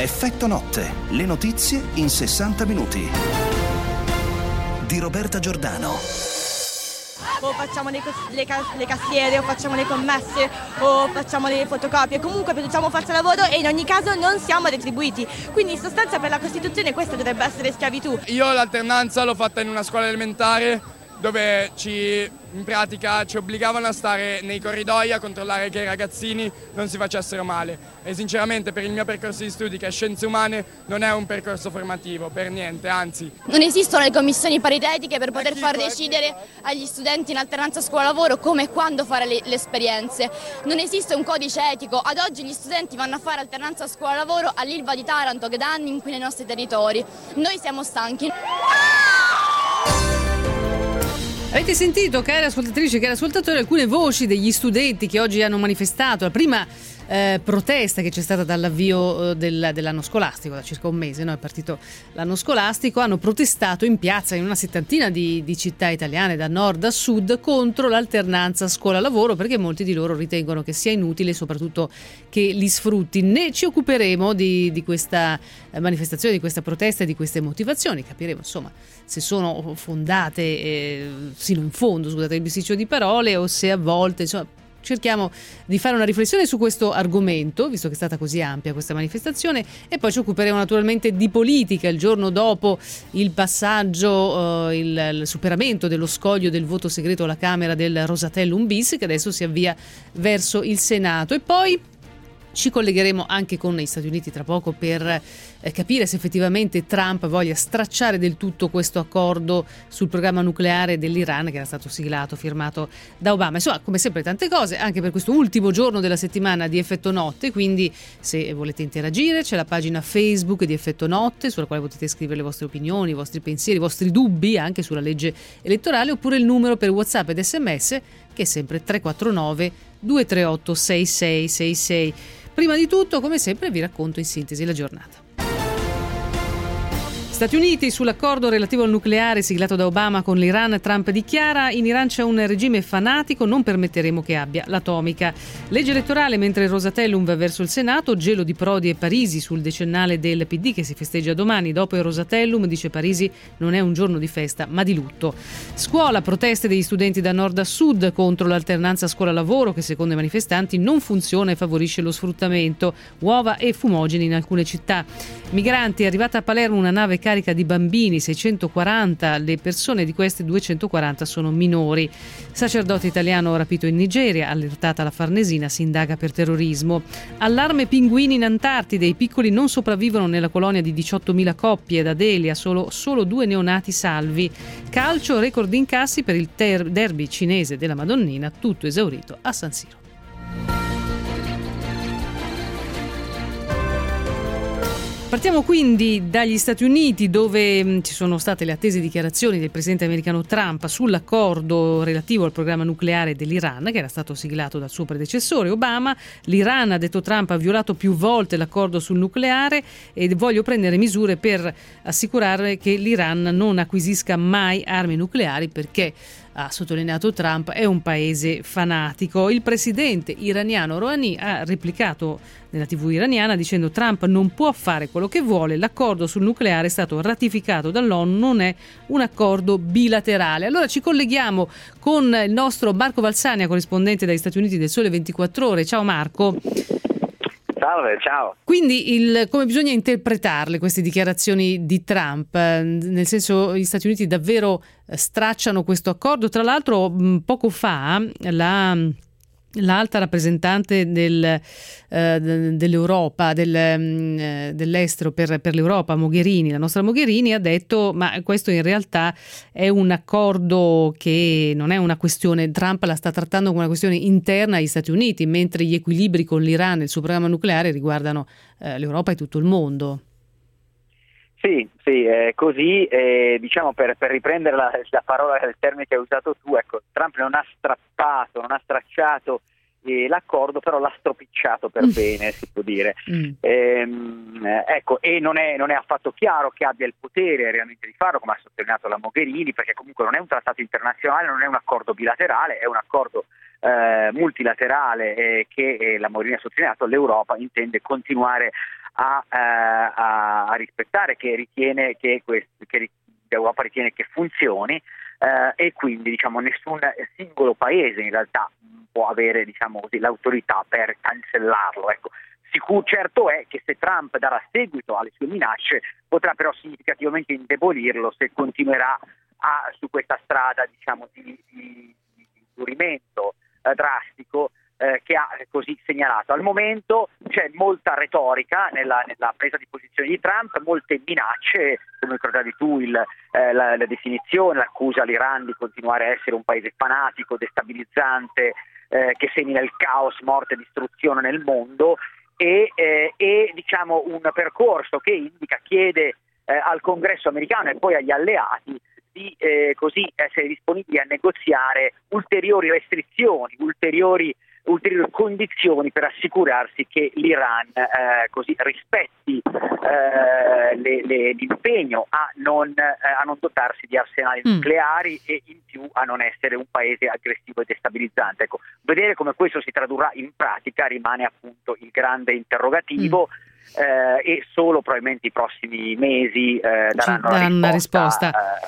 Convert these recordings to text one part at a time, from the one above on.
Effetto notte, le notizie in 60 minuti. Di Roberta Giordano. O facciamo le cassiere, o facciamo le commesse, o facciamo le fotocopie, comunque produciamo forza lavoro e in ogni caso non siamo retribuiti. Quindi in sostanza per la Costituzione questa dovrebbe essere schiavitù. Io l'alternanza l'ho fatta in una scuola elementare dove in pratica ci obbligavano a stare nei corridoi a controllare che i ragazzini non si facessero male. E sinceramente per il mio percorso di studi, che è scienze umane, non è un percorso formativo, per niente, anzi. Non esistono le commissioni paritetiche per poter far decidere agli studenti in alternanza scuola-lavoro come e quando fare le esperienze. Non esiste un codice etico. Ad oggi gli studenti vanno a fare alternanza scuola-lavoro all'Ilva di Taranto, che da anni inquina i nostri territori. Noi siamo stanchi. Avete sentito, care ascoltatrici, cari ascoltatori, alcune voci degli studenti che oggi hanno manifestato. La prima protesta che c'è stata dall'avvio dell'anno scolastico, da circa un mese, no? È partito l'anno scolastico, hanno protestato in piazza in una settantina di città italiane, da nord a sud, contro l'alternanza scuola-lavoro, perché molti di loro ritengono che sia inutile e soprattutto che li sfrutti. Ne ci occuperemo di questa manifestazione, di questa protesta e di queste motivazioni. Capiremo insomma se sono fondate sino in fondo, scusate il bisticcio di parole, o se a volte insomma cerchiamo di fare una riflessione su questo argomento, visto che è stata così ampia questa manifestazione, e poi ci occuperemo naturalmente di politica il giorno dopo il passaggio, il superamento dello scoglio del voto segreto alla Camera del Rosatellum bis, che adesso si avvia verso il Senato, e poi ci collegheremo anche con gli Stati Uniti tra poco per capire se effettivamente Trump voglia stracciare del tutto questo accordo sul programma nucleare dell'Iran che era stato siglato, firmato da Obama. Insomma, come sempre tante cose anche per questo ultimo giorno della settimana di Effetto Notte, quindi se volete interagire c'è la pagina Facebook di Effetto Notte sulla quale potete scrivere le vostre opinioni, i vostri pensieri, i vostri dubbi anche sulla legge elettorale, oppure il numero per WhatsApp ed SMS che è sempre 349 238 6666. Prima di tutto, come sempre, vi racconto in sintesi la giornata. Stati Uniti sull'accordo relativo al nucleare siglato da Obama con l'Iran. Trump dichiara: in Iran c'è un regime fanatico, non permetteremo che abbia l'atomica. Legge elettorale mentre il Rosatellum va verso il Senato, gelo di Prodi e Parisi sul decennale del PD che si festeggia domani. Dopo il Rosatellum, dice Parisi, non è un giorno di festa ma di lutto. Scuola, proteste degli studenti da nord a sud contro l'alternanza scuola-lavoro che secondo i manifestanti non funziona e favorisce lo sfruttamento. Uova e fumogeni in alcune città. Migranti, è arrivata a Palermo una nave carica di bambini, 640, le persone di queste 240 sono minori. Sacerdote italiano rapito in Nigeria, allertata la Farnesina, si indaga per terrorismo. Allarme pinguini in Antartide, i piccoli non sopravvivono nella colonia di 18.000 coppie, da Delia solo 2 neonati salvi. Calcio, record di incassi per il derby cinese della Madonnina, tutto esaurito a San Siro. Partiamo quindi dagli Stati Uniti, dove ci sono state le attese dichiarazioni del presidente americano Trump sull'accordo relativo al programma nucleare dell'Iran, che era stato siglato dal suo predecessore Obama. L'Iran, ha detto Trump, ha violato più volte l'accordo sul nucleare e voglio prendere misure per assicurare che l'Iran non acquisisca mai armi nucleari perché, ha sottolineato Trump, è un paese fanatico. Il presidente iraniano Rouhani ha replicato nella TV iraniana dicendo: Trump non può fare quello che vuole, l'accordo sul nucleare è stato ratificato dall'ONU, non è un accordo bilaterale. Allora ci colleghiamo con il nostro Marco Valsania, corrispondente dagli Stati Uniti del Sole 24 Ore. Ciao Marco. Salve, ciao. Quindi come bisogna interpretarle queste dichiarazioni di Trump? Nel senso, gli Stati Uniti davvero stracciano questo accordo? Tra l'altro poco fa l'alta rappresentante dell'Europa, dell'estero per l'Europa, Mogherini, la nostra Mogherini, ha detto: ma questo in realtà è un accordo che non è una questione, Trump la sta trattando come una questione interna agli Stati Uniti, mentre gli equilibri con l'Iran e il suo programma nucleare riguardano l'Europa e tutto il mondo. Sì, è così, diciamo per riprendere la parola, il termine che hai usato tu, ecco, Trump non ha strappato, non ha stracciato l'accordo, però l'ha stropicciato per bene, si può dire. Ecco, e non è affatto chiaro che abbia il potere realmente di farlo, come ha sottolineato la Mogherini, perché comunque non è un trattato internazionale, non è un accordo bilaterale, è un accordo multilaterale che la Mogherini ha sottolineato, l'Europa intende continuare a rispettare, che l'Europa ritiene che funzioni, e quindi diciamo nessun singolo paese in realtà può avere, diciamo così, l'autorità per cancellarlo. Ecco. Certo è che se Trump darà seguito alle sue minacce potrà però significativamente indebolirlo se continuerà su questa strada, diciamo, di indurimento drastico che ha così segnalato. Al momento c'è molta retorica nella presa di posizione di Trump, molte minacce, come ricordavi tu, la definizione, l'accusa all'Iran di continuare a essere un paese fanatico, destabilizzante, che semina il caos, morte e distruzione nel mondo, e diciamo un percorso che chiede al Congresso americano e poi agli alleati di così essere disponibili a negoziare ulteriori restrizioni, ulteriori condizioni per assicurarsi che l'Iran così rispetti l'impegno a non dotarsi di arsenali nucleari e in più a non essere un paese aggressivo e destabilizzante. Ecco, vedere come questo si tradurrà in pratica rimane appunto il grande interrogativo. E solo probabilmente i prossimi mesi daranno una risposta.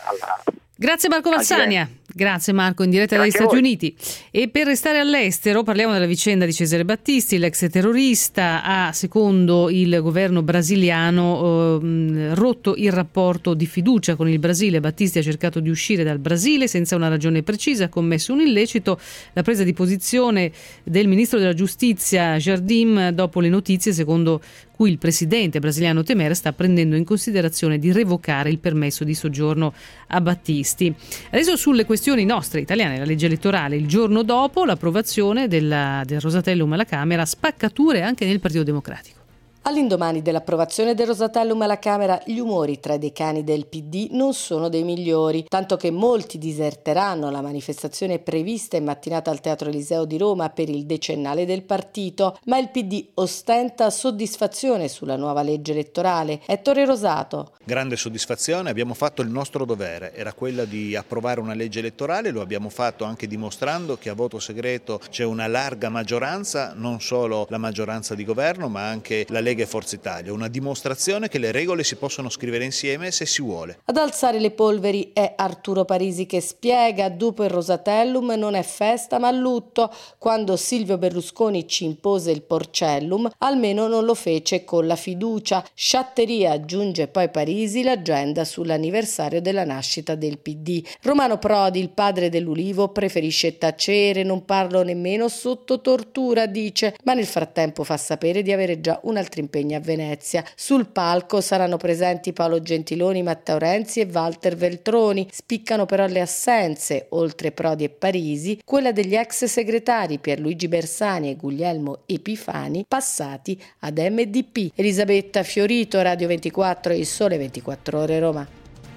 Grazie Marco Valsania. Grazie Marco, in diretta dagli Stati Uniti. E per restare all'estero parliamo della vicenda di Cesare Battisti, l'ex terrorista. Ha, secondo il governo brasiliano, rotto il rapporto di fiducia con il Brasile. Battisti ha cercato di uscire dal Brasile senza una ragione precisa, ha commesso un illecito. La presa di posizione del ministro della giustizia Jardim dopo le notizie secondo cui il presidente brasiliano Temer sta prendendo in considerazione di revocare il permesso di soggiorno a Battisti. Adesso sulle questioni nostre italiane, la legge elettorale, il giorno dopo l'approvazione del Rosatellum alla Camera, spaccature anche nel Partito Democratico. All'indomani dell'approvazione del Rosatellum alla Camera, gli umori tra i decani del PD non sono dei migliori, tanto che molti diserteranno la manifestazione prevista in mattinata al Teatro Eliseo di Roma per il decennale del partito, ma il PD ostenta soddisfazione sulla nuova legge elettorale. Ettore Rosato. Grande soddisfazione, abbiamo fatto il nostro dovere, era quella di approvare una legge elettorale, lo abbiamo fatto anche dimostrando che a voto segreto c'è una larga maggioranza, non solo la maggioranza di governo ma anche la Lega e Forza Italia, una dimostrazione che le regole si possono scrivere insieme se si vuole. Ad alzare le polveri è Arturo Parisi che spiega: dopo il Rosatellum non è festa ma lutto. Quando Silvio Berlusconi ci impose il Porcellum, almeno non lo fece con la fiducia. Sciatteria, aggiunge poi Parisi, l'agenda sull'anniversario della nascita del PD. Romano Prodi, il padre dell'Ulivo, preferisce tacere, non parlo nemmeno sotto tortura, dice, ma nel frattempo fa sapere di avere già un altro impegni a Venezia. Sul palco saranno presenti Paolo Gentiloni, Matteo Renzi e Walter Veltroni. Spiccano però le assenze, oltre Prodi e Parisi, quella degli ex segretari Pierluigi Bersani e Guglielmo Epifani, passati ad MDP. Elisabetta Fiorito, Radio 24 e Il Sole 24 Ore, Roma.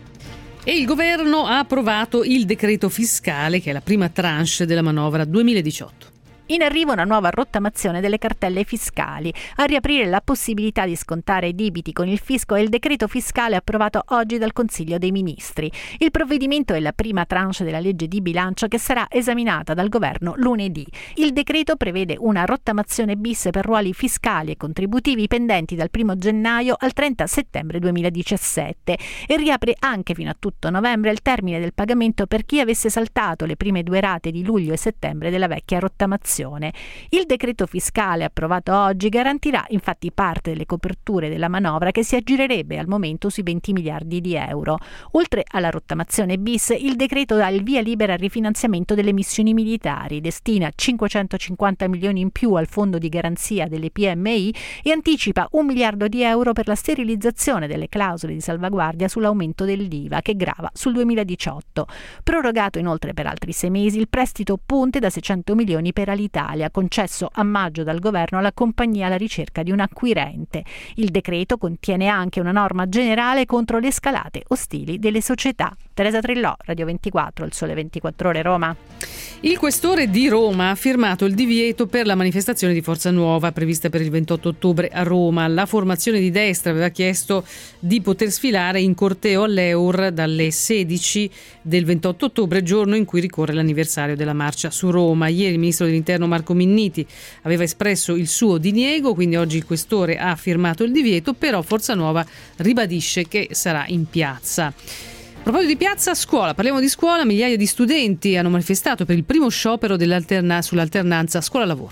E il governo ha approvato il decreto fiscale, che è la prima tranche della manovra 2018. In arrivo una nuova rottamazione delle cartelle fiscali. A riaprire la possibilità di scontare i debiti con il fisco è il decreto fiscale approvato oggi dal Consiglio dei Ministri. Il provvedimento è la prima tranche della legge di bilancio che sarà esaminata dal governo lunedì. Il decreto prevede una rottamazione bis per ruoli fiscali e contributivi pendenti dal 1 gennaio al 30 settembre 2017 e riapre anche fino a tutto novembre il termine del pagamento per chi avesse saltato le prime 2 rate di luglio e settembre della vecchia rottamazione. Il decreto fiscale approvato oggi garantirà infatti parte delle coperture della manovra, che si aggirerebbe al momento sui 20 miliardi di euro. Oltre alla rottamazione bis, il decreto dà il via libera al rifinanziamento delle missioni militari, destina 550 milioni in più al fondo di garanzia delle PMI e anticipa 1 miliardo di euro per la sterilizzazione delle clausole di salvaguardia sull'aumento dell'IVA che grava sul 2018. Prorogato inoltre per altri 6 mesi il prestito ponte da 600 milioni per Alitalia, concesso a maggio dal governo alla compagnia alla ricerca di un acquirente. Il decreto contiene anche una norma generale contro le scalate ostili delle società. Teresa Trillò, Radio 24, Il Sole 24 Ore, Roma. Il questore di Roma ha firmato il divieto per la manifestazione di Forza Nuova prevista per il 28 ottobre a Roma. La formazione di destra aveva chiesto di poter sfilare in corteo all'Eur dalle 16 del 28 ottobre, giorno in cui ricorre l'anniversario della marcia su Roma. Ieri il ministro dell'Interno Marco Minniti aveva espresso il suo diniego, quindi oggi il questore ha firmato il divieto, però Forza Nuova ribadisce che sarà in piazza. A proposito di piazza, scuola, parliamo di scuola. Migliaia di studenti hanno manifestato per il primo sciopero sull'alternanza scuola-lavoro.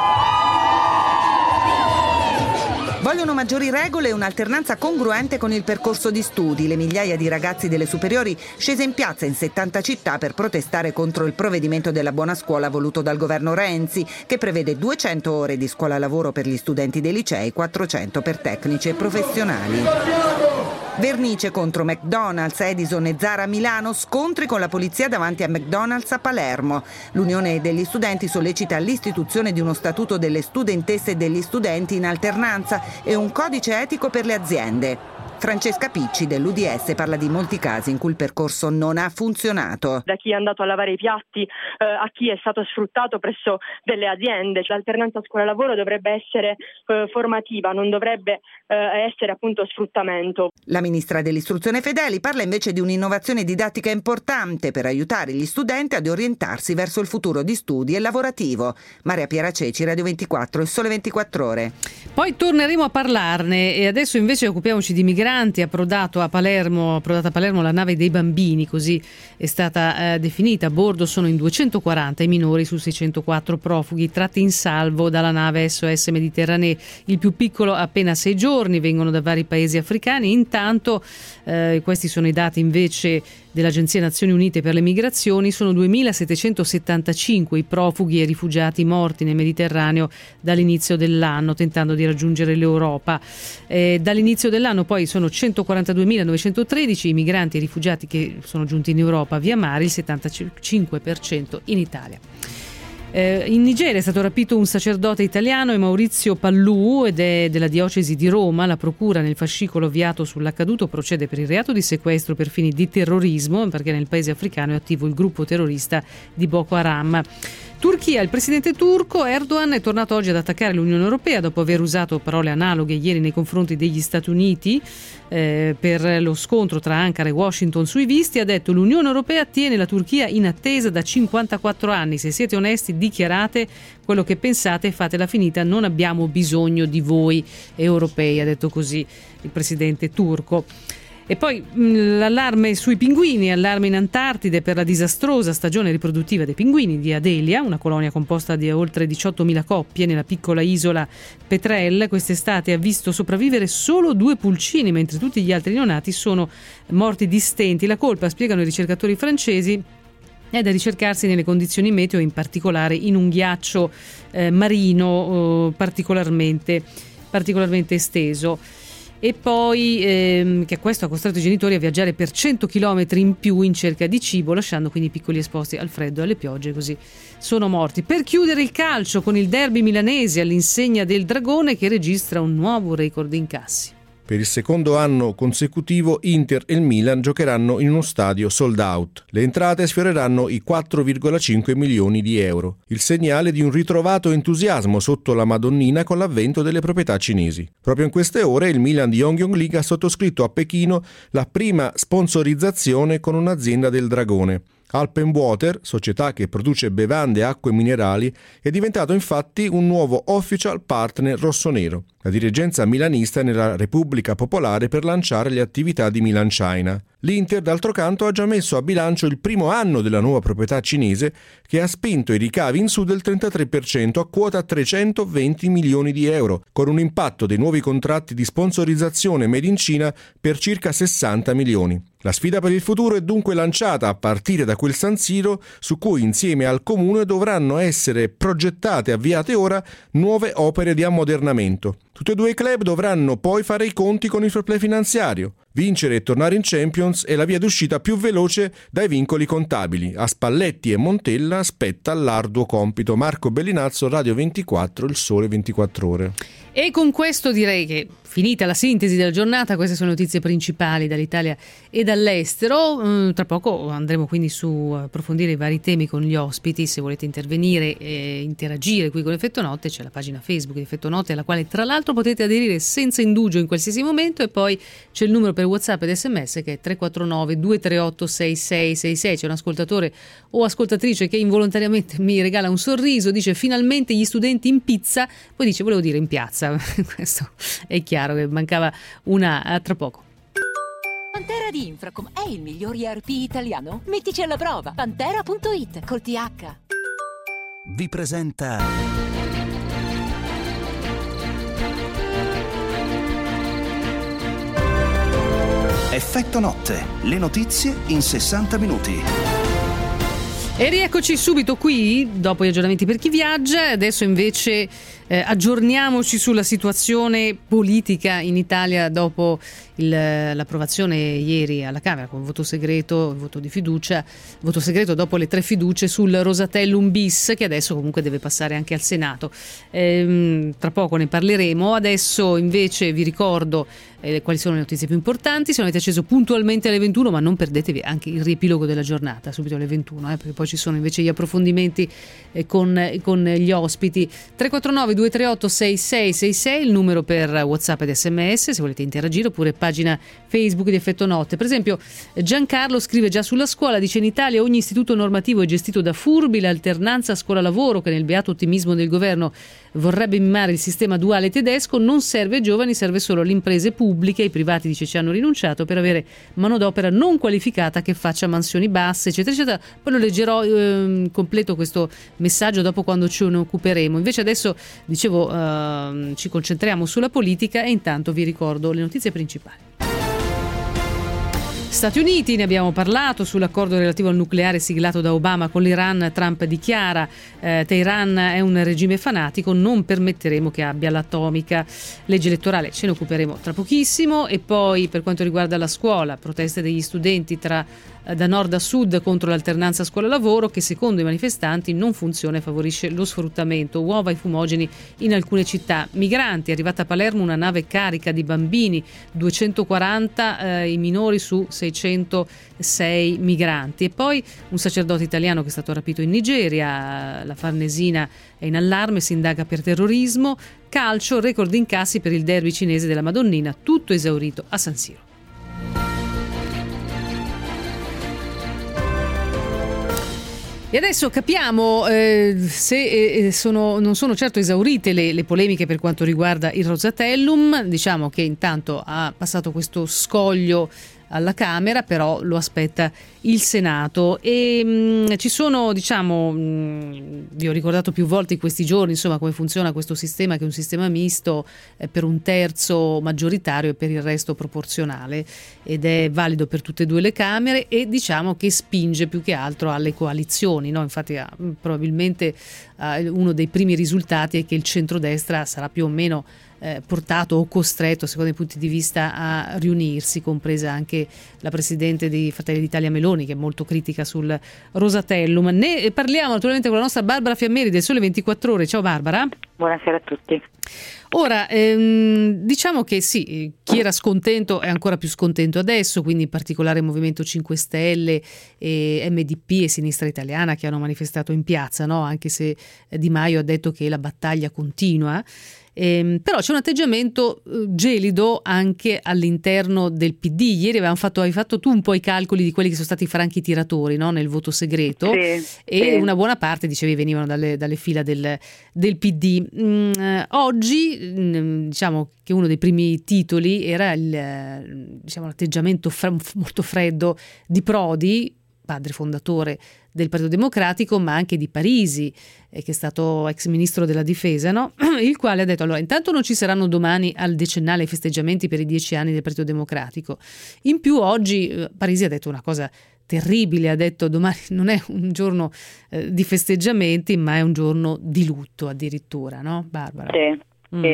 Vogliono maggiori regole e un'alternanza congruente con il percorso di studi. Le migliaia di ragazzi delle superiori scese in piazza in 70 città per protestare contro il provvedimento della buona scuola voluto dal governo Renzi, che prevede 200 ore di scuola-lavoro per gli studenti dei licei, 400 per tecnici e professionali. Vernice contro McDonald's, Edison e Zara a Milano, scontri con la polizia davanti a McDonald's a Palermo. L'Unione degli Studenti sollecita l'istituzione di uno statuto delle studentesse e degli studenti in alternanza e un codice etico per le aziende. Francesca Picci dell'UDS parla di molti casi in cui il percorso non ha funzionato. Da chi è andato a lavare i piatti a chi è stato sfruttato presso delle aziende. L'alternanza scuola-lavoro dovrebbe essere formativa, non dovrebbe essere appunto sfruttamento. La ministra dell'Istruzione Fedeli parla invece di un'innovazione didattica importante per aiutare gli studenti ad orientarsi verso il futuro di studi e lavorativo. Maria Piera Ceci, Radio 24, Il Sole 24 Ore. Poi torneremo a parlarne e adesso invece occupiamoci di migranti. Approdata a Palermo la nave dei bambini, così è stata definita. A bordo sono in 240 i minori su 604 profughi tratti in salvo dalla nave SOS Mediterranee. Il più piccolo ha appena 6 giorni, vengono da vari paesi africani. Intanto questi sono i dati invece dell'Agenzia Nazioni Unite per le Migrazioni, sono 2.775 i profughi e rifugiati morti nel Mediterraneo dall'inizio dell'anno tentando di raggiungere l'Europa. Dall'inizio dell'anno poi sono 142.913 i migranti e rifugiati che sono giunti in Europa via mare, il 75% in Italia. In Nigeria è stato rapito un sacerdote italiano, Maurizio Pallù, ed è della diocesi di Roma. La procura nel fascicolo avviato sull'accaduto procede per il reato di sequestro per fini di terrorismo, perché nel paese africano è attivo il gruppo terrorista di Boko Haram. Turchia, il presidente turco Erdogan è tornato oggi ad attaccare l'Unione Europea dopo aver usato parole analoghe ieri nei confronti degli Stati Uniti per lo scontro tra Ankara e Washington sui visti. Ha detto: l'Unione Europea tiene la Turchia in attesa da 54 anni, se siete onesti dichiarate quello che pensate e fatela finita, non abbiamo bisogno di voi europei, ha detto così il presidente turco. E poi l'allarme sui pinguini, allarme in Antartide per la disastrosa stagione riproduttiva dei pinguini di Adelia, una colonia composta di oltre 18.000 coppie nella piccola isola Petrel. Quest'estate ha visto sopravvivere solo 2 pulcini, mentre tutti gli altri neonati sono morti di stenti. La colpa, spiegano i ricercatori francesi, è da ricercarsi nelle condizioni meteo, in particolare in un ghiaccio marino particolarmente esteso. E poi che questo ha costretto i genitori a viaggiare per 100 km in più in cerca di cibo, lasciando quindi i piccoli esposti al freddo e alle piogge, così sono morti. Per chiudere il calcio con il derby milanese all'insegna del Dragone, che registra un nuovo record di incassi. Per il secondo anno consecutivo Inter e il Milan giocheranno in uno stadio sold out. Le entrate sfioreranno i 4,5 milioni di euro. Il segnale di un ritrovato entusiasmo sotto la Madonnina con l'avvento delle proprietà cinesi. Proprio in queste ore il Milan di Yongyong League ha sottoscritto a Pechino la prima sponsorizzazione con un'azienda del Dragone. Alpenwater, società che produce bevande e acque minerali, è diventato infatti un nuovo official partner rossonero. La dirigenza milanista è nella Repubblica Popolare per lanciare le attività di Milan China. L'Inter, d'altro canto, ha già messo a bilancio il primo anno della nuova proprietà cinese, che ha spinto i ricavi in su del 33% a quota 320 milioni di euro, con un impatto dei nuovi contratti di sponsorizzazione made in Cina per circa 60 milioni. La sfida per il futuro è dunque lanciata a partire da quel San Siro, su cui insieme al Comune dovranno essere progettate e avviate ora nuove opere di ammodernamento. Tutti e due i club dovranno poi fare i conti con il fair play finanziario. Vincere e tornare in Champions è la via d'uscita più veloce dai vincoli contabili. A Spalletti e Montella aspetta l'arduo compito. Marco Bellinazzo, Radio 24, Il Sole 24 Ore. E con questo direi che, finita la sintesi della giornata, queste sono le notizie principali dall'Italia e dall'estero. Tra poco andremo quindi su approfondire i vari temi con gli ospiti. Se volete intervenire e interagire qui con Effetto Notte, c'è la pagina Facebook di Effetto Notte, alla quale tra l'altro potete aderire senza indugio in qualsiasi momento, e poi c'è il numero per WhatsApp ed SMS che è 349 238 6666. C'è un ascoltatore o ascoltatrice che involontariamente mi regala un sorriso, dice finalmente gli studenti in pizza, poi dice volevo dire in piazza. Questo è chiaro che mancava una tra poco. Pantera di Infracom è il miglior ERP italiano? Mettici alla prova. Pantera.it col TH. Vi presenta Effetto Notte, le notizie in 60 minuti. E rieccoci subito qui, dopo gli aggiornamenti per chi viaggia. Adesso invece aggiorniamoci sulla situazione politica in Italia dopo l'approvazione ieri alla Camera con voto segreto, voto di fiducia, voto segreto dopo le 3 fiducie sul Rosatellum bis, che adesso comunque deve passare anche al Senato. Tra poco ne parleremo. Adesso invece vi ricordo quali sono le notizie più importanti. Se non avete acceso puntualmente alle 21, ma non perdetevi anche il riepilogo della giornata subito alle 21, perché poi ci sono invece gli approfondimenti con gli ospiti. 349 238 6666 il numero per WhatsApp ed SMS se volete interagire, oppure pagina Facebook di Effetto Notte. Per esempio Giancarlo scrive già sulla scuola, dice: in Italia ogni istituto normativo è gestito da furbi, l'alternanza scuola-lavoro, che nel beato ottimismo del governo vorrebbe mimare il sistema duale tedesco, non serve ai giovani, serve solo alle imprese pubbliche. I privati, dice, ci hanno rinunciato per avere manodopera non qualificata che faccia mansioni basse, eccetera eccetera. Poi lo leggerò completo questo messaggio dopo, quando ce ne occuperemo. Invece adesso, dicevo, ci concentriamo sulla politica e intanto vi ricordo le notizie principali. Stati Uniti, ne abbiamo parlato, sull'accordo relativo al nucleare siglato da Obama con l'Iran. Trump dichiara: Teheran è un regime fanatico, non permetteremo che abbia l'atomica. Legge elettorale, ce ne occuperemo tra pochissimo. E poi, per quanto riguarda la scuola, proteste degli studenti da nord a sud contro l'alternanza scuola-lavoro, che secondo i manifestanti non funziona e favorisce lo sfruttamento. Uova e fumogeni in alcune città. Migranti, è arrivata a Palermo una nave carica di bambini, 240 i minori su 606 migranti. E poi un sacerdote italiano che è stato rapito in Nigeria. La Farnesina è in allarme, si indaga per terrorismo. Calcio, record incassi per il derby cinese della Madonnina, tutto esaurito a San Siro. E adesso capiamo se non sono certo esaurite le polemiche per quanto riguarda il Rosatellum. Diciamo che intanto ha passato questo scoglio alla Camera, però lo aspetta il Senato. E ci sono, diciamo, vi ho ricordato più volte in questi giorni, insomma, come funziona questo sistema, che è un sistema misto, per un terzo maggioritario e per il resto proporzionale, ed è valido per tutte e due le Camere, e diciamo che spinge più che altro alle coalizioni, no? Infatti probabilmente uno dei primi risultati è che il centrodestra sarà più o meno portato o costretto, secondo i punti di vista, a riunirsi, compresa anche la presidente di Fratelli d'Italia Meloni, che è molto critica sul Rosatellum. Ne parliamo naturalmente con la nostra Barbara Fiammeri del Sole 24 Ore. Ciao Barbara. Buonasera a tutti. Ora, diciamo che sì, chi era scontento è ancora più scontento adesso, quindi in particolare il Movimento 5 Stelle e MDP e Sinistra Italiana, che hanno manifestato in piazza, no? Anche se Di Maio ha detto che la battaglia continua. Però c'è un atteggiamento gelido anche all'interno del PD. Ieri hai fatto tu un po' i calcoli di quelli che sono stati i franchi tiratori, no? Nel voto segreto, e una buona parte, dicevi, venivano dalle fila del PD. Oggi diciamo che uno dei primi titoli era l'atteggiamento molto freddo di Prodi, padre fondatore del Partito Democratico, ma anche di Parisi, che è stato ex ministro della difesa, no? Il quale ha detto: allora, intanto non ci saranno domani al decennale i festeggiamenti per i 10 anni del Partito Democratico. In più oggi Parisi ha detto una cosa terribile, ha detto: domani non è un giorno di festeggiamenti, ma è un giorno di lutto addirittura, no Barbara? Sì.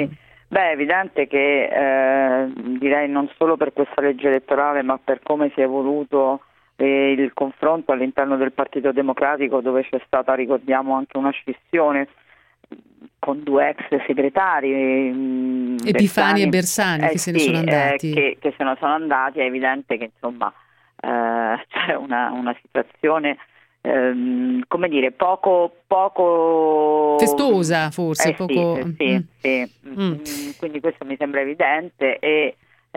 Beh, è evidente che direi non solo per questa legge elettorale, ma per come si è evoluto il confronto all'interno del Partito Democratico, dove c'è stata, ricordiamo, anche una scissione con 2 ex segretari, Epifani e Bersani, che se ne sono andati. Che se ne sono andati. È evidente che insomma c'è una situazione come dire poco festosa, forse poco. Sì. Quindi questo mi sembra evidente, e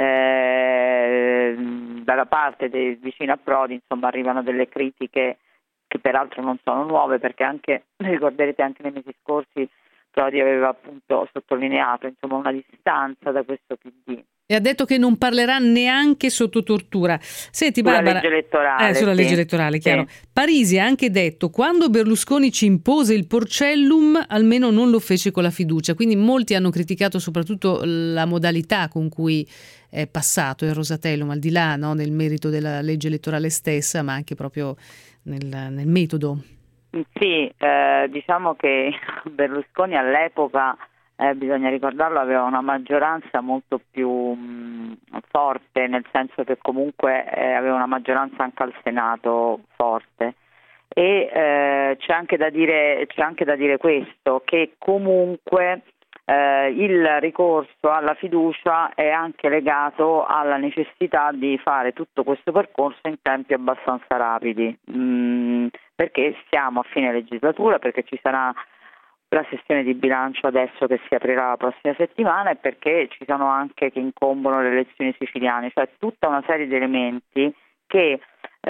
dalla parte dei vicini a Prodi insomma arrivano delle critiche che peraltro non sono nuove, perché anche, ricorderete, anche nei mesi scorsi Prodi aveva appunto sottolineato insomma una distanza da questo PD. E ha detto che non parlerà neanche sotto tortura. Senti, Barbara, legge elettorale, sulla legge elettorale, chiaro. Sì. Parisi ha anche detto: quando Berlusconi ci impose il Porcellum, almeno non lo fece con la fiducia. Quindi molti hanno criticato soprattutto la modalità con cui è passato il Rosatellum, al di là, no, del merito della legge elettorale stessa, ma anche proprio nel metodo. Sì, diciamo che Berlusconi all'epoca, bisogna ricordarlo, aveva una maggioranza molto più forte, nel senso che comunque aveva una maggioranza anche al Senato forte, e c'è anche da dire questo, che comunque il ricorso alla fiducia è anche legato alla necessità di fare tutto questo percorso in tempi abbastanza rapidi, perché siamo a fine legislatura, perché ci sarà la sessione di bilancio adesso che si aprirà la prossima settimana, e perché ci sono anche, che incombono, le elezioni siciliane, cioè tutta una serie di elementi che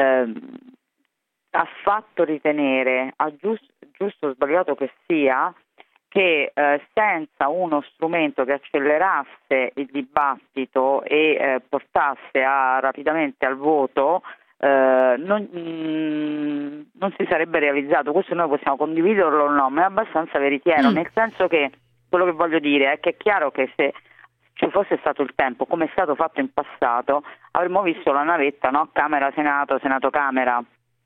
ha fatto ritenere, a giusto o sbagliato che sia, che senza uno strumento che accelerasse il dibattito e portasse rapidamente al voto non si sarebbe realizzato. Questo noi possiamo condividerlo o no, ma è abbastanza veritiero, nel senso che quello che voglio dire è che è chiaro che se ci fosse stato il tempo, come è stato fatto in passato, avremmo visto la navetta, no? Camera-Senato, Senato-Camera,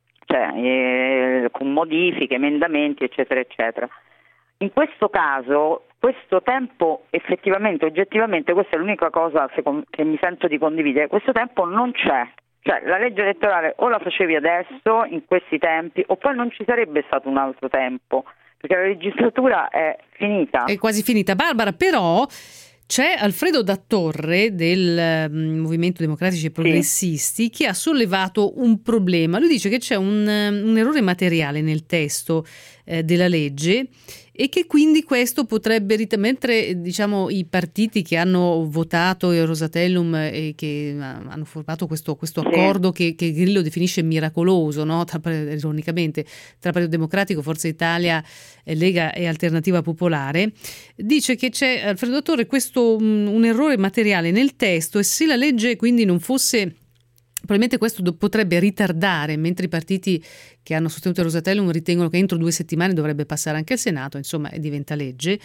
cioè con modifiche, emendamenti, eccetera, eccetera. In questo caso, questo tempo effettivamente, oggettivamente, questa è l'unica cosa che mi sento di condividere, questo tempo non c'è. Cioè la legge elettorale o la facevi adesso, in questi tempi, o poi non ci sarebbe stato un altro tempo, perché la legislatura è finita. È quasi finita. Barbara, però c'è Alfredo Dattorre del Movimento Democratici e Progressisti, che ha sollevato un problema. Lui dice che c'è un errore materiale nel testo della legge, e che quindi questo potrebbe, mentre diciamo i partiti che hanno votato il Rosatellum e che hanno formato questo accordo che Grillo definisce miracoloso, no? Ironicamente, tra Partito Democratico, Forza Italia, Lega e Alternativa Popolare, dice che c'è, Alfredo Dattorre, questo un errore materiale nel testo, e se la legge quindi non fosse, probabilmente questo potrebbe ritardare, mentre i partiti che hanno sostenuto il Rosatellum ritengono che entro 2 settimane dovrebbe passare anche al Senato, insomma, e diventa legge.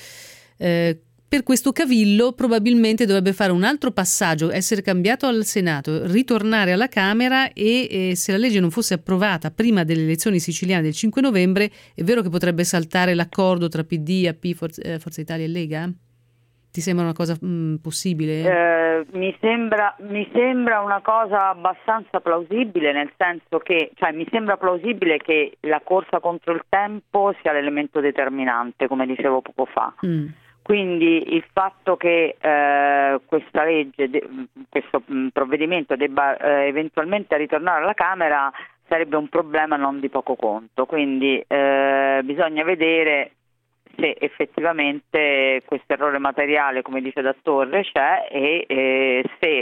Per questo cavillo probabilmente dovrebbe fare un altro passaggio, essere cambiato al Senato, ritornare alla Camera, e se la legge non fosse approvata prima delle elezioni siciliane del 5 novembre, è vero che potrebbe saltare l'accordo tra PD, AP, Forza Italia e Lega? Ti sembra una cosa possibile? Mi sembra una cosa abbastanza plausibile, nel senso che, cioè, mi sembra plausibile che la corsa contro il tempo sia l'elemento determinante, come dicevo poco fa. Quindi il fatto che questa legge, questo provvedimento debba eventualmente ritornare alla Camera sarebbe un problema non di poco conto. Quindi bisogna vedere se effettivamente questo errore materiale, come dice Dattorre, c'è, e se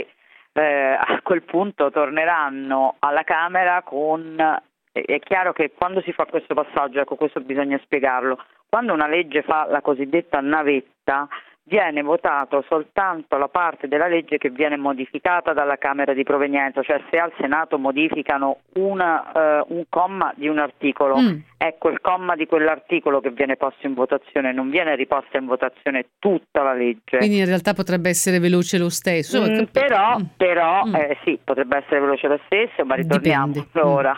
a quel punto torneranno alla Camera con... È chiaro che quando si fa questo passaggio, ecco, questo bisogna spiegarlo, quando una legge fa la cosiddetta navetta, viene votato soltanto la parte della legge che viene modificata dalla Camera di provenienza, cioè se al Senato modificano un comma di un articolo, ecco il comma di quell'articolo che viene posto in votazione, non viene riposta in votazione tutta la legge. Quindi in realtà potrebbe essere veloce lo stesso. Però sì, potrebbe essere veloce lo stesso, ma ritorniamo ora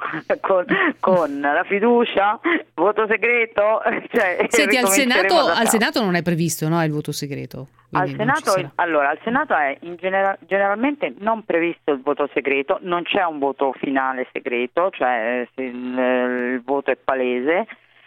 con la fiducia, voto segreto. Cioè, senti, al Senato non è previsto, no, il voto segreto? segreto. Al Senato è generalmente non previsto il voto segreto, non c'è un voto finale segreto, cioè il voto è palese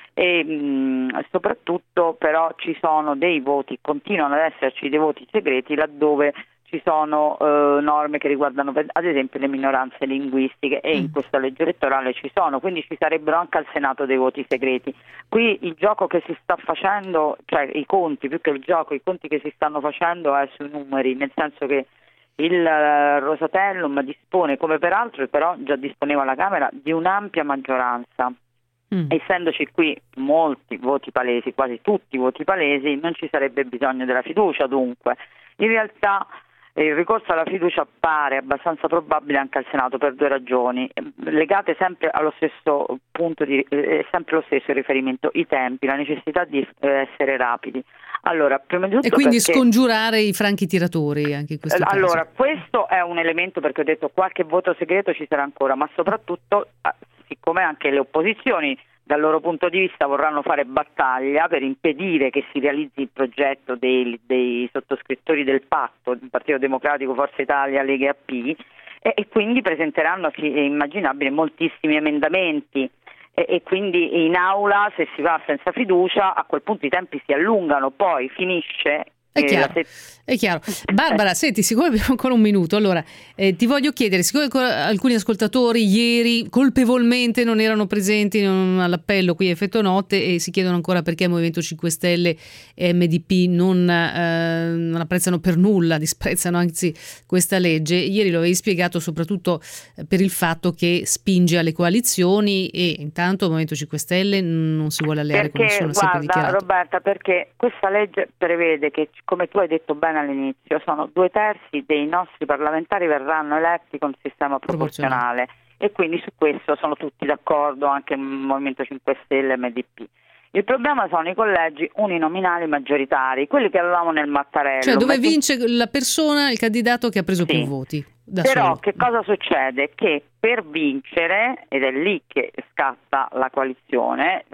e soprattutto però ci sono dei voti, continuano ad esserci dei voti segreti laddove ci sono norme che riguardano ad esempio le minoranze linguistiche e in questa legge elettorale ci sono, quindi ci sarebbero anche al Senato dei voti segreti. Qui il gioco che si sta facendo, cioè i conti, più che il gioco, i conti che si stanno facendo è sui numeri, nel senso che il Rosatellum dispone, come peraltro però già disponeva la Camera, di un'ampia maggioranza. Essendoci qui molti voti palesi, quasi tutti voti palesi, non ci sarebbe bisogno della fiducia, dunque in realtà il ricorso alla fiducia appare abbastanza probabile anche al Senato per due ragioni, legate sempre allo stesso punto, sempre lo stesso riferimento, i tempi, la necessità di essere rapidi. Allora, prima di tutto, e quindi scongiurare i franchi tiratori anche in questo caso. Allora, questo è un elemento, perché ho detto qualche voto segreto ci sarà ancora, ma soprattutto siccome anche le opposizioni dal loro punto di vista vorranno fare battaglia per impedire che si realizzi il progetto dei sottoscrittori del patto, il Partito Democratico, Forza Italia, Lega e AP, e quindi presenteranno, è immaginabile, moltissimi emendamenti e quindi in aula, se si va senza fiducia, a quel punto i tempi si allungano, poi finisce. È chiaro. Barbara, senti, siccome abbiamo ancora un minuto, allora ti voglio chiedere, siccome alcuni ascoltatori ieri colpevolmente non erano presenti all'appello qui a Effetto Notte e si chiedono ancora perché Movimento 5 Stelle e MDP non apprezzano per nulla, disprezzano anzi questa legge, ieri lo avevi spiegato soprattutto per il fatto che spinge alle coalizioni e intanto il Movimento 5 Stelle non si vuole alleare con nessuno, ha sempre dichiarato. Roberta, perché questa legge prevede che, come tu hai detto bene all'inizio, sono 2/3 dei nostri parlamentari verranno eletti con sistema proporzionale e quindi su questo sono tutti d'accordo, anche il Movimento 5 Stelle e MDP. Il problema sono i collegi uninominali maggioritari, quelli che avevamo nel Mattarello. Cioè dove vince la persona, il candidato che ha preso più voti. Però solo. Che cosa succede? Che per vincere, ed è lì che scatta la coalizione,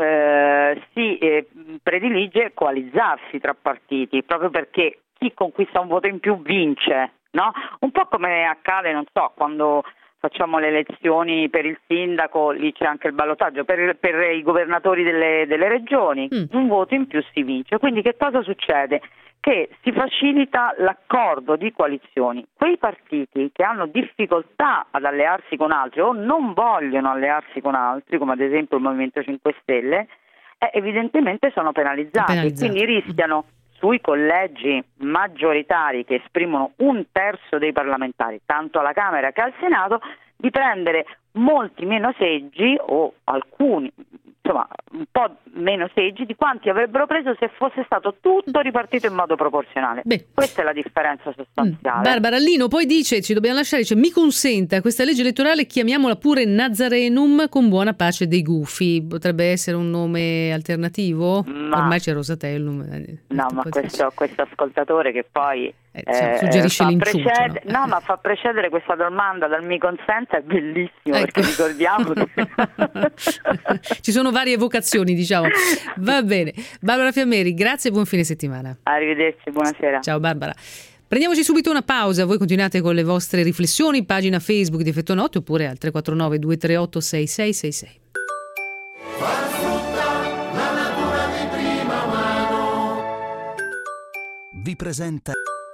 si predilige coalizzarsi tra partiti, proprio perché chi conquista un voto in più vince, no? Un po' come accade, non so, quando facciamo le elezioni per il sindaco, lì c'è anche il ballottaggio, per i governatori delle regioni, un voto in più si vince. Quindi che cosa succede? Che si facilita l'accordo di coalizioni. Quei partiti che hanno difficoltà ad allearsi con altri o non vogliono allearsi con altri, come ad esempio il Movimento 5 Stelle, evidentemente sono penalizzati. Quindi rischiano sui collegi maggioritari che esprimono 1/3 dei parlamentari, tanto alla Camera che al Senato, di prendere molti meno seggi o alcuni, insomma un po' meno seggi di quanti avrebbero preso se fosse stato tutto ripartito in modo proporzionale. Questa è la differenza sostanziale. Barbara Lino poi dice, ci dobbiamo lasciare, dice, mi consenta, questa legge elettorale chiamiamola pure Nazarenum con buona pace dei gufi, potrebbe essere un nome alternativo? Ormai c'è Rosatellum. No, ma questo ascoltatore che poi suggerisce l'inciucio, ma fa precedere questa domanda dal mi consenta, è bellissimo, perché ricordiamo che ci sono varie vocazioni, diciamo. Va bene, Barbara Fiammeri, grazie e buon fine settimana. Arrivederci, buonasera. Ciao Barbara. Prendiamoci subito una pausa, voi continuate con le vostre riflessioni, pagina Facebook di Effetto Notte oppure al 349 238 6666. La natura di prima mano vi presenta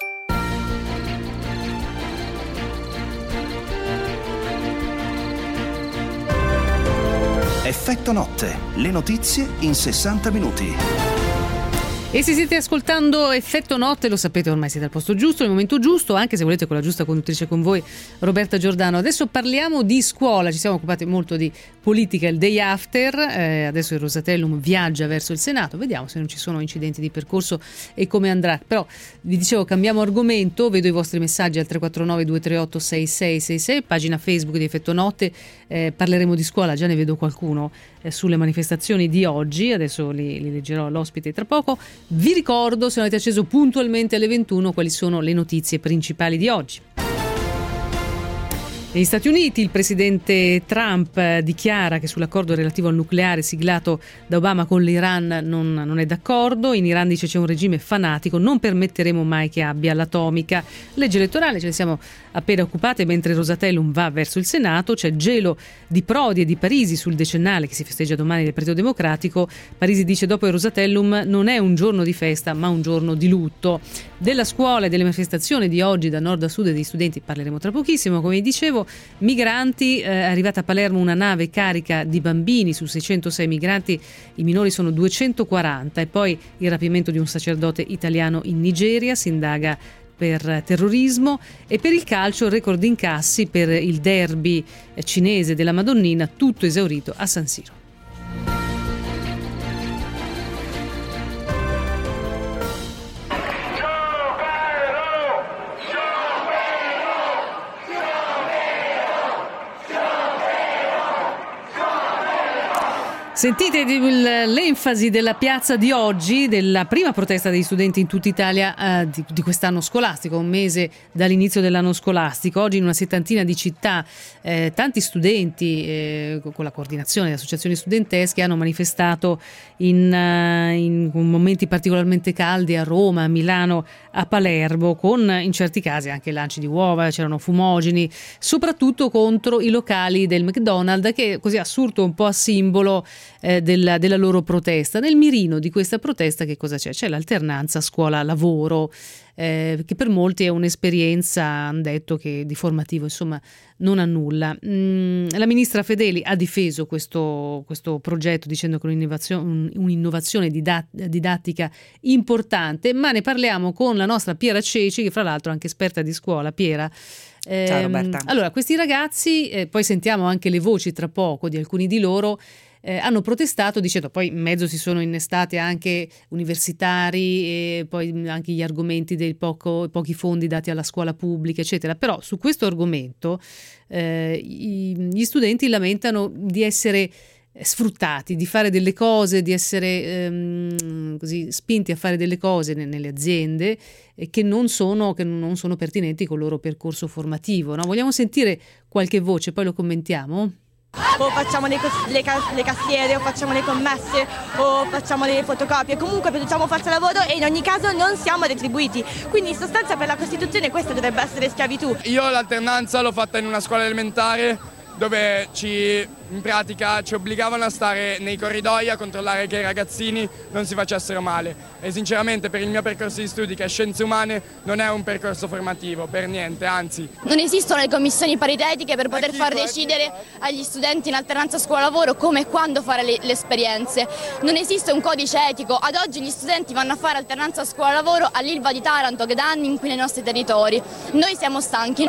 Effetto Notte, le notizie in 60 minuti. E se siete ascoltando Effetto Notte, lo sapete, ormai siete al posto giusto, nel momento giusto, anche se volete con la giusta conduttrice con voi, Roberta Giordano. Adesso parliamo di scuola, ci siamo occupati molto di politica il day after, adesso il Rosatellum viaggia verso il Senato, vediamo se non ci sono incidenti di percorso e come andrà. Però vi dicevo, cambiamo argomento, vedo i vostri messaggi al 349 238 6666, pagina Facebook di Effetto Notte, parleremo di scuola, già ne vedo qualcuno sulle manifestazioni di oggi, adesso li leggerò all'ospite tra poco. Vi ricordo, se non avete acceso puntualmente alle 21, quali sono le notizie principali di oggi. Negli Stati Uniti il presidente Trump dichiara che sull'accordo relativo al nucleare siglato da Obama con l'Iran non è d'accordo. In Iran dice c'è un regime fanatico, non permetteremo mai che abbia l'atomica. Legge elettorale, ce ne siamo appena occupate mentre Rosatellum va verso il Senato. C'è gelo di Prodi e di Parisi sul decennale che si festeggia domani del Partito Democratico. Parisi dice dopo il Rosatellum non è un giorno di festa ma un giorno di lutto. Della scuola e delle manifestazioni di oggi da nord a sud e degli studenti parleremo tra pochissimo. Come dicevo, migranti, è arrivata a Palermo una nave carica di bambini. Su 606 migranti i minori sono 240. E poi il rapimento di un sacerdote italiano in Nigeria, si indaga per terrorismo. E per il calcio record incassi per il derby cinese della Madonnina, tutto esaurito a San Siro. Sentite l'enfasi della piazza di oggi, della prima protesta degli studenti in tutta Italia di quest'anno scolastico, un mese dall'inizio dell'anno scolastico. Oggi in una settantina di città tanti studenti con la coordinazione delle associazioni studentesche hanno manifestato in momenti particolarmente caldi a Roma, a Milano, a Palermo, con in certi casi anche lanci di uova, c'erano fumogeni, soprattutto contro i locali del McDonald's, che così ha assurto un po' a simbolo della loro protesta. Nel mirino di questa protesta che cosa c'è? C'è l'alternanza scuola-lavoro, che per molti è un'esperienza, hanno detto, che di formativo insomma non ha nulla. La ministra Fedeli ha difeso questo progetto dicendo che è un'innovazione didattica importante, ma ne parliamo con la nostra Piera Ceci, che fra l'altro è anche esperta di scuola. Piera, ciao Roberta. Allora, questi ragazzi, poi sentiamo anche le voci tra poco di alcuni di loro, hanno protestato dicendo, poi in mezzo si sono innestate anche universitari e poi anche gli argomenti dei pochi fondi dati alla scuola pubblica eccetera, però su questo argomento gli studenti lamentano di essere sfruttati, di fare delle cose, di essere così spinti a fare delle cose nelle aziende che non sono pertinenti col loro percorso formativo, no? Vogliamo sentire qualche voce, poi lo commentiamo? O facciamo le cassiere, o facciamo le commesse, o facciamo le fotocopie, comunque produciamo forza lavoro e in ogni caso non siamo retribuiti, quindi in sostanza per la Costituzione questa dovrebbe essere schiavitù. Io l'alternanza l'ho fatta in una scuola elementare dove in pratica ci obbligavano a stare nei corridoi a controllare che i ragazzini non si facessero male, e sinceramente per il mio percorso di studi, che è scienze umane, non è un percorso formativo per niente, anzi. Non esistono le commissioni paritetiche per poter far decidere agli studenti in alternanza scuola-lavoro come e quando fare le esperienze. Non esiste un codice etico. Ad oggi gli studenti vanno a fare alternanza scuola-lavoro all'Ilva di Taranto, che da anni inquina i nostri territori. Noi siamo stanchi.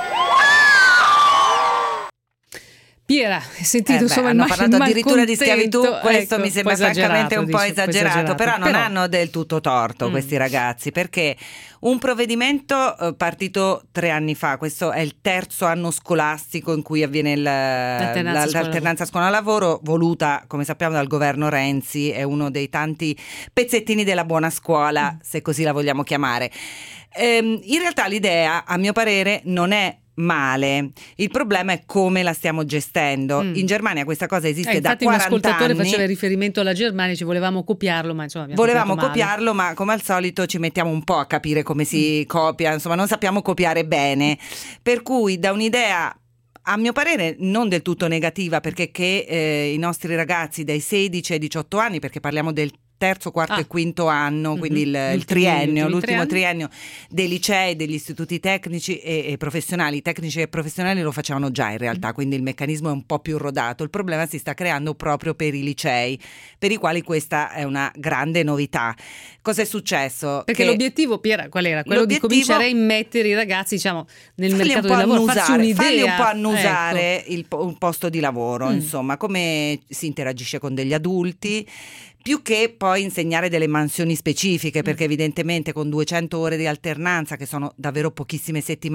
Piera, hai sentito insomma hanno parlato addirittura di schiavitù, questo ecco, mi sembra francamente un po' esagerato, però non hanno del tutto torto questi ragazzi, perché un provvedimento partito 3 anni fa, questo è il terzo anno scolastico in cui avviene l'alternanza scuola-lavoro, voluta come sappiamo dal governo Renzi, è uno dei tanti pezzettini della buona scuola, se così la vogliamo chiamare. In realtà l'idea, a mio parere, non è male, il problema è come la stiamo gestendo. In Germania questa cosa esiste da 40 anni. Infatti un ascoltatore faceva riferimento alla Germania, ci volevamo copiarlo, ma insomma volevamo copiarlo, ma come al solito ci mettiamo un po' a capire come si copia, insomma non sappiamo copiare bene, per cui da un'idea a mio parere non del tutto negativa, perché che i nostri ragazzi dai 16 ai 18 anni, perché parliamo del terzo, quarto e quinto anno, quindi il triennio, l'ultimo triennio dei licei, degli istituti tecnici e professionali. I tecnici e professionali lo facevano già in realtà, quindi il meccanismo è un po' più rodato. Il problema si sta creando proprio per i licei, per i quali questa è una grande novità. Cosa è successo? Perché l'obiettivo, Piera, qual era? Quello di cominciare a immettere i ragazzi, diciamo, nel mercato del lavoro, farsi un'idea. Farli un po' annusare il posto di lavoro, insomma, come si interagisce con degli adulti, più che poi insegnare delle mansioni specifiche, perché evidentemente con 200 ore di alternanza, che sono davvero pochissime settimane,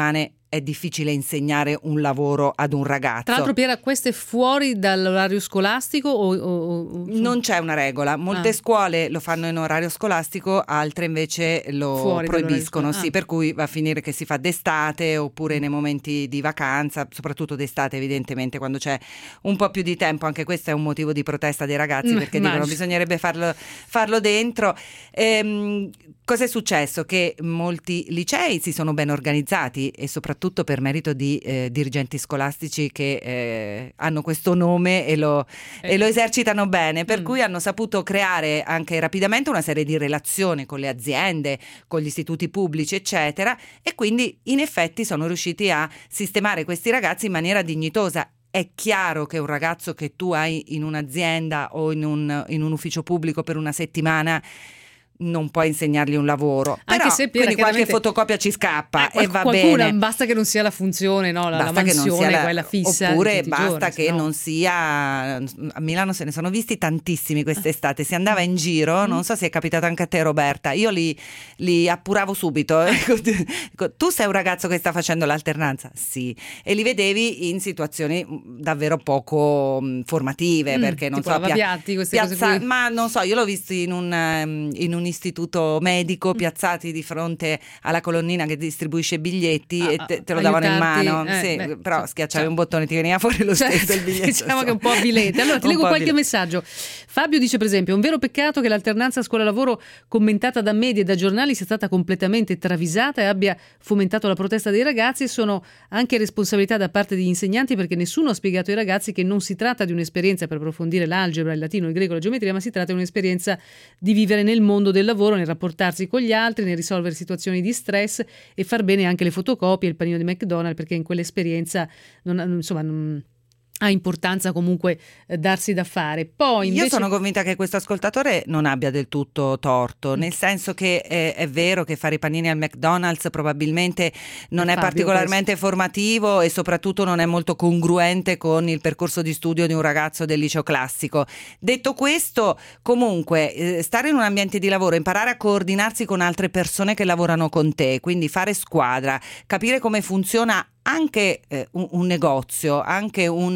è difficile insegnare un lavoro ad un ragazzo. Tra l'altro, Piera, questo è fuori dall'orario scolastico o... Non c'è una regola, molte scuole lo fanno in orario scolastico, altre invece lo Fuori proibiscono, sì, per cui va a finire che si fa d'estate oppure nei momenti di vacanza, soprattutto d'estate evidentemente quando c'è un po' più di tempo. Anche questo è un motivo di protesta dei ragazzi, perché dicono bisognerebbe farlo dentro. Cosa è successo? Che molti licei si sono ben organizzati e soprattutto per merito di dirigenti scolastici che hanno questo nome e lo esercitano bene, per cui hanno saputo creare anche rapidamente una serie di relazioni con le aziende, con gli istituti pubblici eccetera, e quindi in effetti sono riusciti a sistemare questi ragazzi in maniera dignitosa. È chiaro che un ragazzo che tu hai in un'azienda o in un ufficio pubblico per una settimana non puoi insegnargli un lavoro, anche però se Piera, quindi qualche fotocopia ci scappa e va qualcuna, bene. Basta che non sia la funzione, no? la mansione, quella fissa, oppure basta che non sia. A Milano se ne sono visti tantissimi quest'estate, si andava in giro, non so se è capitato anche a te Roberta, io li appuravo subito. Tu sei un ragazzo che sta facendo l'alternanza? Sì, e li vedevi in situazioni davvero poco formative, perché non so, piatti, queste cose qui. Ma non so, io l'ho visto in un istituto medico, piazzati di fronte alla colonnina che distribuisce biglietti e te lo davano in mano, però schiacciavi un bottone e ti veniva fuori lo stesso il biglietto. Diciamo che è un po' avvilente. Allora ti leggo qualche messaggio. Fabio dice per esempio: un vero peccato che l'alternanza scuola-lavoro commentata da media e da giornali sia stata completamente travisata e abbia fomentato la protesta dei ragazzi, e sono anche responsabilità da parte degli insegnanti, perché nessuno ha spiegato ai ragazzi che non si tratta di un'esperienza per approfondire l'algebra, il latino, il greco, la geometria, ma si tratta di un'esperienza di vivere nel mondo del lavoro, nel rapportarsi con gli altri, nel risolvere situazioni di stress e far bene anche le fotocopie, il panino di McDonald's, perché in quell'esperienza non ha importanza comunque darsi da fare. Poi invece... Io sono convinta che questo ascoltatore non abbia del tutto torto, nel senso che è vero che fare i panini al McDonald's probabilmente non è particolarmente formativo e soprattutto non è molto congruente con il percorso di studio di un ragazzo del liceo classico. Detto questo, comunque stare in un ambiente di lavoro, imparare a coordinarsi con altre persone che lavorano con te, quindi fare squadra, capire come funziona anche un negozio, anche un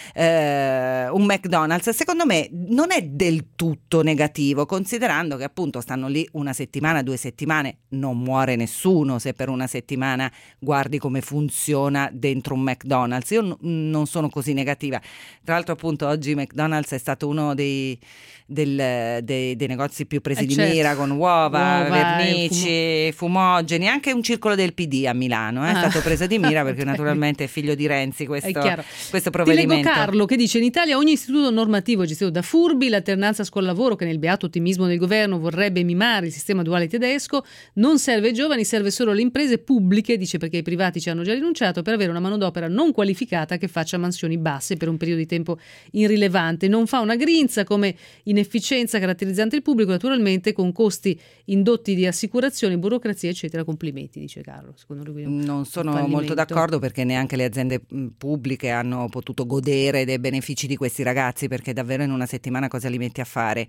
McDonald's, secondo me non è del tutto negativo, considerando che appunto stanno lì una settimana, 2 settimane, non muore nessuno se per una settimana guardi come funziona dentro un McDonald's. Io non sono così negativa. Tra l'altro appunto oggi McDonald's è stato uno dei negozi più presi di mira, con uova, vernici, fumogeni, anche un circolo del PD a Milano è stato preso di mira perché naturalmente è figlio di Renzi questo provvedimento. Ti leggo Carlo che dice: in Italia ogni istituto normativo è gestito da furbi, l'alternanza scuola-lavoro, che nel beato ottimismo del governo vorrebbe mimare il sistema duale tedesco, non serve ai giovani, serve solo alle imprese pubbliche, dice, perché i privati ci hanno già rinunciato, per avere una manodopera non qualificata che faccia mansioni basse per un periodo di tempo irrilevante. Non fa una grinza come inefficienza caratterizzante il pubblico, naturalmente con costi indotti di assicurazioni, burocrazia eccetera. Complimenti, dice Carlo. Secondo lui non sono molto d'accordo, perché neanche le aziende pubbliche hanno potuto godere dei benefici di questi ragazzi, perché davvero in una settimana cosa li metti a fare?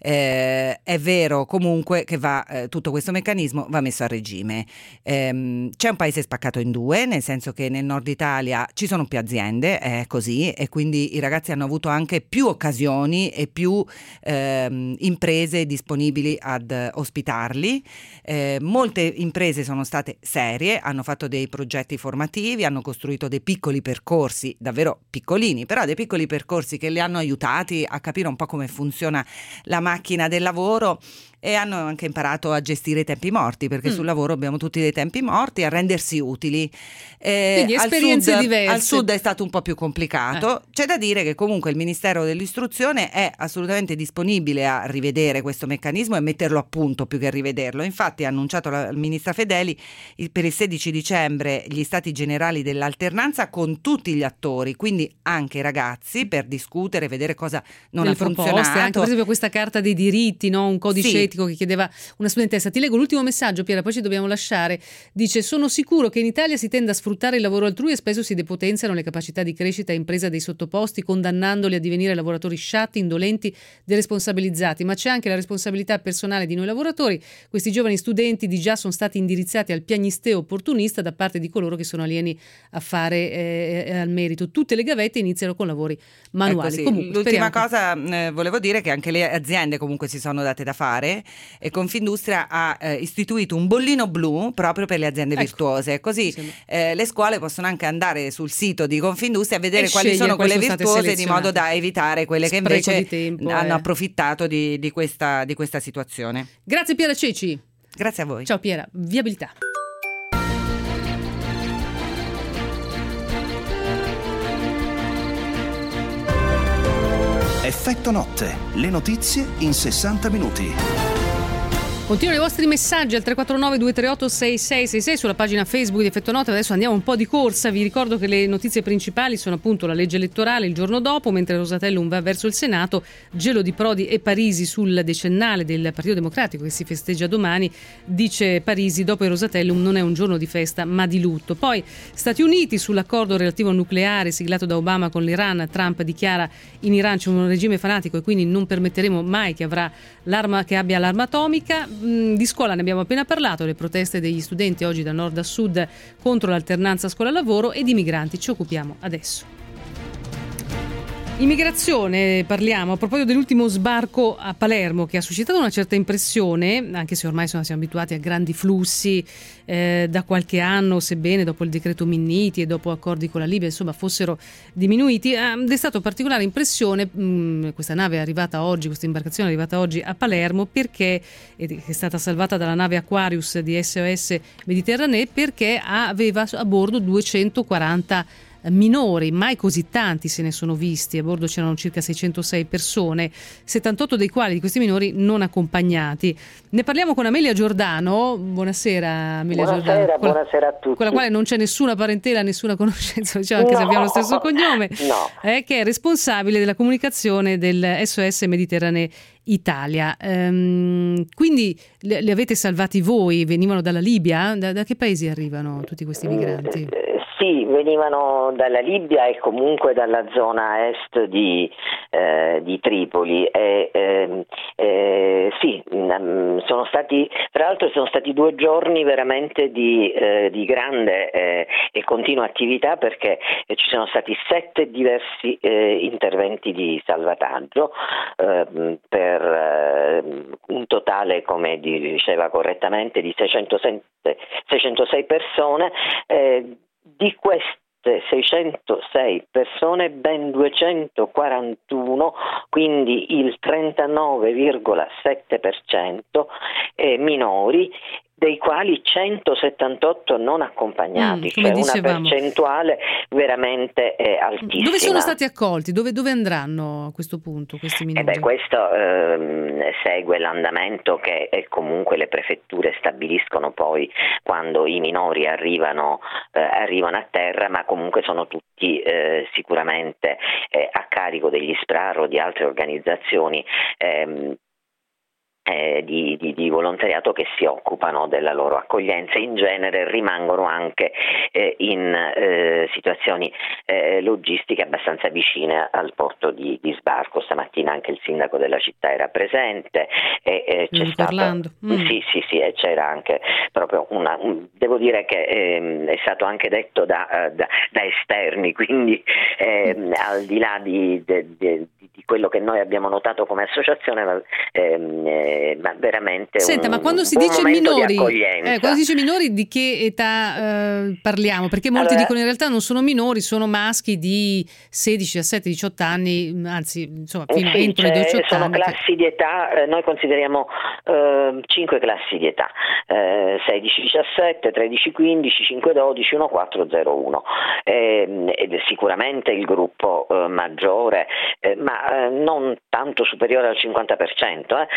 È vero comunque che tutto questo meccanismo va messo a regime. C'è un paese spaccato in due, nel senso che nel nord Italia ci sono più aziende, è così, e quindi i ragazzi hanno avuto anche più occasioni e più imprese disponibili ad ospitarli. Molte imprese sono state serie, hanno fatto dei progetti formativi, hanno costruito dei piccoli percorsi, davvero piccolini, però dei piccoli percorsi che li hanno aiutati a capire un po' come funziona la macchina del lavoro, e hanno anche imparato a gestire i tempi morti, perché sul lavoro abbiamo tutti dei tempi morti, a rendersi utili. Quindi esperienze diverse. Al sud è stato un po' più complicato. C'è da dire che comunque il Ministero dell'Istruzione è assolutamente disponibile a rivedere questo meccanismo e metterlo a punto più che a rivederlo. Infatti ha annunciato la ministra Fedeli per il 16 dicembre gli stati generali dell'alternanza con tutti gli attori, quindi anche i ragazzi, per discutere, vedere cosa non ha funzionato. Anche per esempio questa carta dei diritti, no? Un codice etico che chiedeva una studentessa. Ti leggo l'ultimo messaggio, Piera, poi ci dobbiamo lasciare. Dice: sono sicuro che in Italia si tende a sfruttare il lavoro altrui e spesso si depotenziano le capacità di crescita e impresa dei sottoposti, condannandoli a divenire lavoratori sciatti, indolenti, deresponsabilizzati. Ma c'è anche la responsabilità personale di noi lavoratori. Questi giovani studenti di già sono stati indirizzati al piagnisteo opportunista da parte di coloro che sono alieni a fare al merito. Tutte le gavette iniziano con lavori manuali. Comunque, l'ultima cosa volevo dire che anche le aziende comunque si sono date da fare, e Confindustria ha istituito un bollino blu proprio per le aziende virtuose, così le scuole possono anche andare sul sito di Confindustria a vedere quali sono quelle virtuose, di modo da evitare quelle che invece hanno approfittato di questa situazione. Grazie Piera Ceci. Grazie a voi. Ciao Piera. Viabilità. Effetto notte, le notizie in 60 minuti. Continuano i vostri messaggi al 349-238-6666 sulla pagina Facebook di Effetto Notte. Adesso andiamo un po' di corsa. Vi ricordo che le notizie principali sono appunto la legge elettorale il giorno dopo, mentre Rosatellum va verso il Senato, gelo di Prodi e Parisi sul decennale del Partito Democratico che si festeggia domani. Dice Parisi: dopo il Rosatellum non è un giorno di festa ma di lutto. Poi Stati Uniti sull'accordo relativo al nucleare siglato da Obama con l'Iran. Trump dichiara: in Iran c'è un regime fanatico e quindi non permetteremo mai che abbia l'arma atomica. Di scuola ne abbiamo appena parlato, le proteste degli studenti oggi da nord a sud contro l'alternanza scuola-lavoro, e di migranti ci occupiamo adesso. Immigrazione parliamo a proposito dell'ultimo sbarco a Palermo, che ha suscitato una certa impressione, anche se ormai siamo abituati a grandi flussi da qualche anno, sebbene dopo il decreto Minniti e dopo accordi con la Libia fossero diminuiti. Ha destato particolare impressione questa nave arrivata oggi, questa imbarcazione arrivata oggi a Palermo, perché è stata salvata dalla nave Aquarius di SOS Mediterranee, perché aveva a bordo 240 minori, mai così tanti se ne sono visti. A bordo c'erano circa 606 persone, 78 dei quali di questi minori non accompagnati. Ne parliamo con Amelia Giordano. Buonasera Amelia Giordano. Buonasera a tutti. Con la quale non c'è nessuna parentela, nessuna conoscenza, diciamo, anche se abbiamo lo stesso cognome, che è responsabile della comunicazione del SOS Mediterranee Italia. Quindi li avete salvati voi? Venivano dalla Libia? Da che paesi arrivano tutti questi migranti? Sì, venivano dalla Libia e comunque dalla zona est di Tripoli. Sono stati 2 giorni veramente di grande e continua attività, perché ci sono stati 7 diversi interventi di salvataggio per un totale, come diceva correttamente, di 606 persone. Di queste 606 persone ben 241, quindi il 39,7% minori, dei quali 178 non accompagnati, cioè una percentuale veramente altissima. Dove sono stati accolti? Dove andranno a questo punto questi minori? Questo segue l'andamento che comunque le prefetture stabiliscono poi quando i minori arrivano a terra, ma comunque sono tutti sicuramente a carico degli SPRAR o di altre organizzazioni di volontariato che si occupano della loro accoglienza. In genere rimangono anche in situazioni logistiche abbastanza vicine al porto di sbarco. Stamattina anche il sindaco della città era presente e c'è stato sì, e c'era anche proprio devo dire che è stato anche detto da esterni, quindi al di là di quello che noi abbiamo notato come associazione, ma veramente ma quando si dice minori, quando si dice minori, di che età parliamo? Perché molti dicono in realtà non sono minori, sono maschi di 16, 17, 18 anni, anzi insomma fino entro i 18 sono anni. Sono classi di età, noi consideriamo 5 classi di età, 16, 17, 13, 15, 5, 12, 1, 4, 0, 1, ed è sicuramente il gruppo maggiore, ma non tanto superiore al 50%, è quello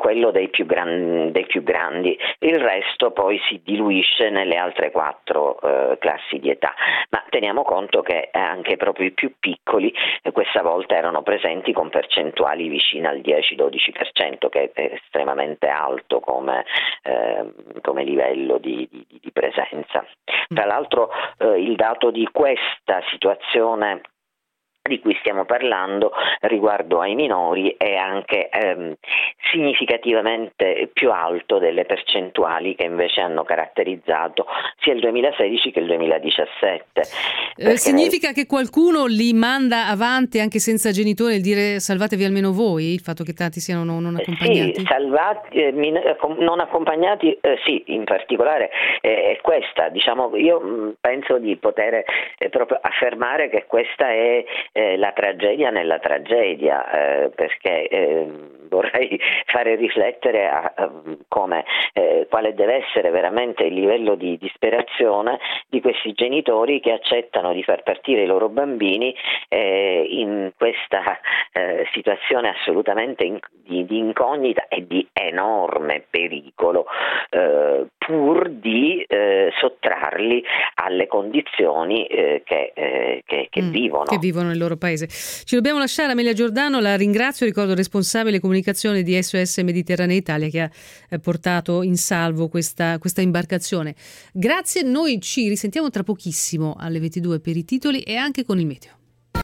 quello dei più grandi. Il resto poi si diluisce nelle altre 4 classi di età, ma teniamo conto che anche proprio i più piccoli questa volta erano presenti con percentuali vicine al 10-12%, che è estremamente alto come livello di presenza. Tra l'altro il dato di questa situazione di cui stiamo parlando riguardo ai minori è anche significativamente più alto delle percentuali che invece hanno caratterizzato sia il 2016 che il 2017. Significa che qualcuno li manda avanti anche senza genitori, il dire salvatevi almeno voi, il fatto che tanti siano non accompagnati? Sì, non accompagnati, sì, in particolare è questa, diciamo, io penso di poter proprio affermare che questa è la tragedia nella tragedia, perché vorrei fare riflettere a quale deve essere veramente il livello di disperazione di questi genitori che accettano di far partire i loro bambini in questa situazione assolutamente di incognita e di enorme pericolo, pur di sottrarli alle condizioni che vivono. Che vivono nel loro paese. Ci dobbiamo lasciare. Amelia Giordano, la ringrazio, ricordo responsabile comunicazione di SOS Mediterranea Italia, che ha portato in salvo questa imbarcazione. Grazie, noi ci risentiamo tra pochissimo alle 22 per i titoli e anche con il meteo.